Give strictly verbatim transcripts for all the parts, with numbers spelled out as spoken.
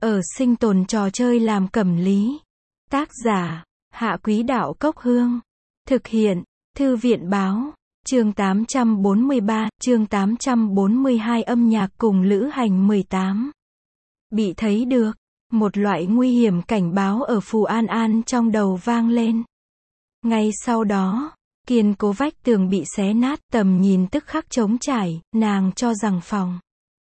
ở sinh tồn trò chơi làm cẩm lý. Tác giả, Hạ Quý Đạo Cốc Hương. Thực hiện, Thư viện Báo. Chương tám trăm bốn mươi ba, chương tám trăm bốn mươi hai âm nhạc cùng lữ hành mười tám. Bị thấy được, một loại nguy hiểm cảnh báo ở Phù An An trong đầu vang lên. Ngay sau đó, kiên cố vách tường bị xé nát, tầm nhìn tức khắc trống trải, nàng cho rằng phòng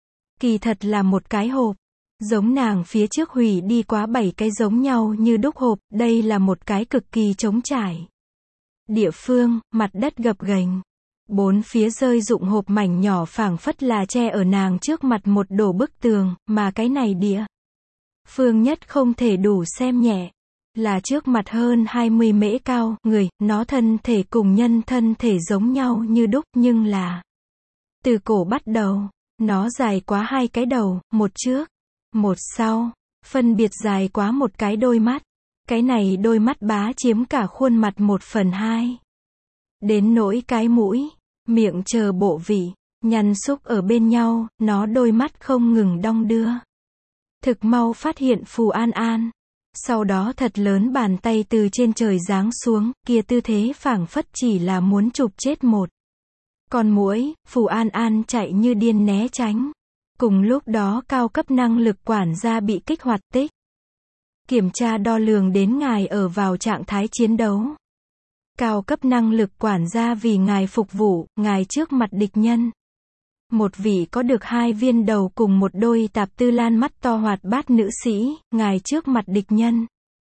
kỳ thật là một cái hộp. Giống nàng phía trước hủy đi quá bảy cái giống nhau như đúc hộp, đây là một cái cực kỳ trống trải địa phương, mặt đất gập ghềnh. Bốn phía rơi rụng hộp mảnh nhỏ phảng phất là che ở nàng trước mặt một đổ bức tường, mà cái này địa phương nhất không thể đủ xem nhẹ. Là trước mặt hơn hai mươi mễ cao, người, nó thân thể cùng nhân thân thể giống nhau như đúc nhưng là từ cổ bắt đầu, nó dài quá hai cái đầu, một trước, một sau, phân biệt dài quá một cái đôi mắt. Cái này đôi mắt bá chiếm cả khuôn mặt một phần hai. Đến nỗi cái mũi, miệng chờ bộ vị, nhăn xúc ở bên nhau, nó đôi mắt không ngừng đong đưa. Thực mau phát hiện Phù An An. Sau đó thật lớn bàn tay từ trên trời giáng xuống, kia tư thế phảng phất chỉ là muốn chụp chết một con muỗi. Phù An An chạy như điên né tránh. Cùng lúc đó cao cấp năng lực quản gia bị kích hoạt tích. Kiểm tra đo lường đến ngài ở vào trạng thái chiến đấu. Cao cấp năng lực quản gia vì ngài phục vụ, ngài trước mặt địch nhân. Một vị có được hai viên đầu cùng một đôi tạp tư lan mắt to hoạt bát nữ sĩ, ngài trước mặt địch nhân.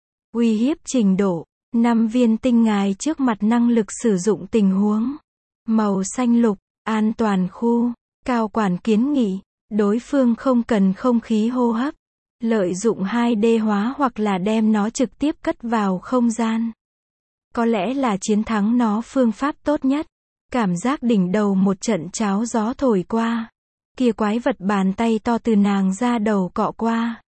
Uy hiếp trình độ, năm viên tinh ngài trước mặt năng lực sử dụng tình huống. Màu xanh lục, an toàn khu, cao quản kiến nghị, đối phương không cần không khí hô hấp. Lợi dụng hai D hóa hoặc là đem nó trực tiếp cất vào không gian. Có lẽ là chiến thắng nó phương pháp tốt nhất. Cảm giác đỉnh đầu một trận cháo gió thổi qua. Kia quái vật bàn tay to từ nàng ra đầu cọ qua.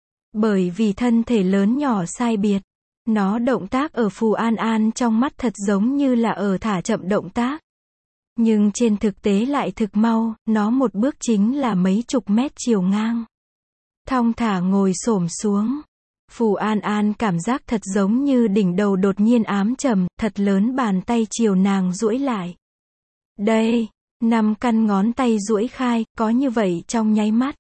Bởi vì thân thể lớn nhỏ sai biệt. Nó động tác ở Phù An An trong mắt thật giống như là ở thả chậm động tác. Nhưng trên thực tế lại thực mau, nó một bước chính là mấy chục mét chiều ngang. Thong thả ngồi xổm xuống. Phù An An cảm giác thật giống như đỉnh đầu đột nhiên ám trầm, thật lớn bàn tay chiều nàng duỗi lại. Đây, năm căn ngón tay duỗi khai, có như vậy trong nháy mắt.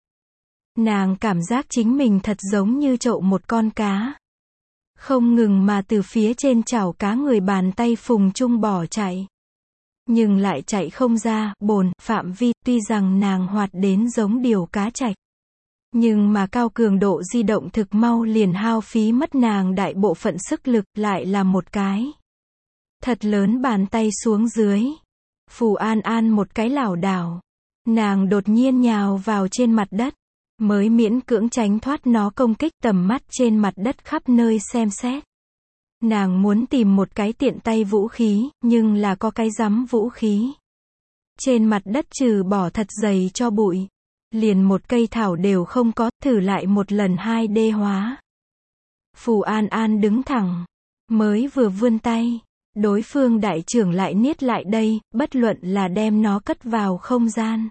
Nàng cảm giác chính mình thật giống như chậu một con cá. Không ngừng mà từ phía trên chảo cá người bàn tay phùng chung bỏ chạy. Nhưng lại chạy không ra, bồn, phạm vi, tuy rằng nàng hoạt đến giống điều cá trạch. Nhưng mà cao cường độ di động thực mau liền hao phí mất nàng đại bộ phận sức lực, lại là một cái thật lớn bàn tay xuống dưới. Phù An An một cái lảo đảo. Nàng đột nhiên nhào vào trên mặt đất. Mới miễn cưỡng tránh thoát nó công kích, tầm mắt trên mặt đất khắp nơi xem xét. Nàng muốn tìm một cái tiện tay vũ khí, nhưng là có cái rắm vũ khí. Trên mặt đất trừ bỏ thật dày cho bụi. Liền một cây thảo đều không có, thử lại một lần hai D hóa. Phù An An đứng thẳng. Mới vừa vươn tay. Đối phương đại trưởng lại niết lại đây, bất luận là đem nó cất vào không gian.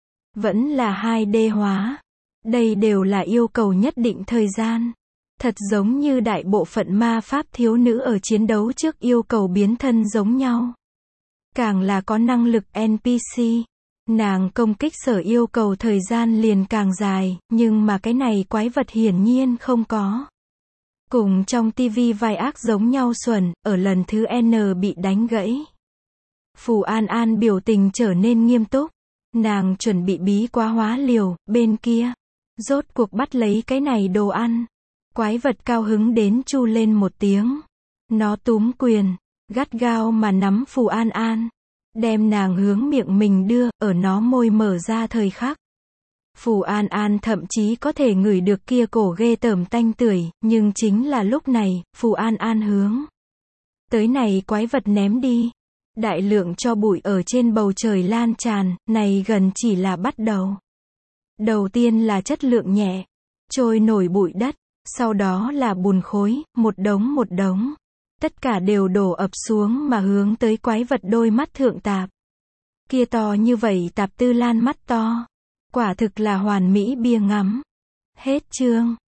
Vẫn là hai D hóa. Đây đều là yêu cầu nhất định thời gian. Thật giống như đại bộ phận ma pháp thiếu nữ ở chiến đấu trước yêu cầu biến thân giống nhau. Càng là có năng lực en pê xê. Nàng công kích sở yêu cầu thời gian liền càng dài, nhưng mà cái này quái vật hiển nhiên không có. Cùng trong tivi vai ác giống nhau xuẩn, ở lần thứ N bị đánh gãy. Phù An An biểu tình trở nên nghiêm túc. Nàng chuẩn bị bí quá hóa liều, bên kia. Rốt cuộc bắt lấy cái này đồ ăn. Quái vật cao hứng đến chu lên một tiếng. Nó túm quyền, gắt gao mà nắm Phù An An. Đem nàng hướng miệng mình đưa, ở nó môi mở ra thời khắc. Phù An An thậm chí có thể ngửi được kia cổ ghê tởm tanh tưởi, nhưng chính là lúc này, Phù An An hướng tới này quái vật ném đi. Đại lượng cho bụi ở trên bầu trời lan tràn, này gần chỉ là bắt đầu. Đầu tiên là chất lượng nhẹ, trôi nổi bụi đất, sau đó là bùn khối, một đống một đống. Tất cả đều đổ ập xuống mà hướng tới quái vật đôi mắt thượng tạp. Kia to như vậy tạp tư lan mắt to. Quả thực là hoàn mỹ bia ngắm. Hết chương.